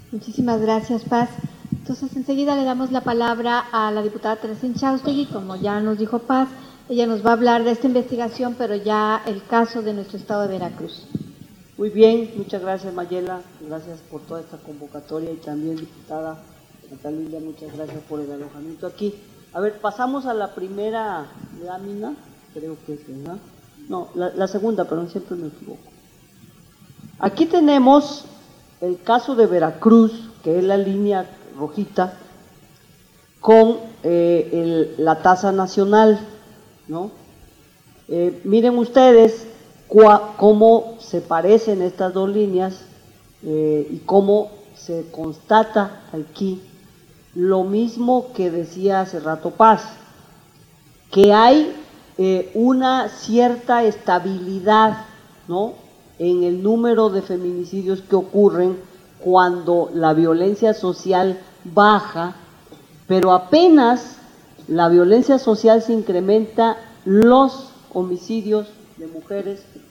Muchísimas gracias, Paz. Entonces, enseguida le damos la palabra a la diputada Teresa Inchaustegui. Como ya nos dijo Paz, ella nos va a hablar de esta investigación, pero ya el caso de nuestro estado de Veracruz. Muy bien, muchas gracias, Mayela, gracias por toda esta convocatoria y también, diputada Natalia, muchas gracias por el alojamiento aquí. A ver, pasamos a la primera lámina, creo que es, ¿verdad? No, la segunda, pero siempre me equivoco. Aquí tenemos el caso de Veracruz, que es la línea rojita, con la tasa nacional, ¿no? Miren ustedes cómo se parecen estas dos líneas y cómo se constata aquí lo mismo que decía hace rato Paz, que hay una cierta estabilidad, ¿no?, en el número de feminicidios que ocurren cuando la violencia social baja, pero apenas la violencia social se incrementa, los homicidios de mujeres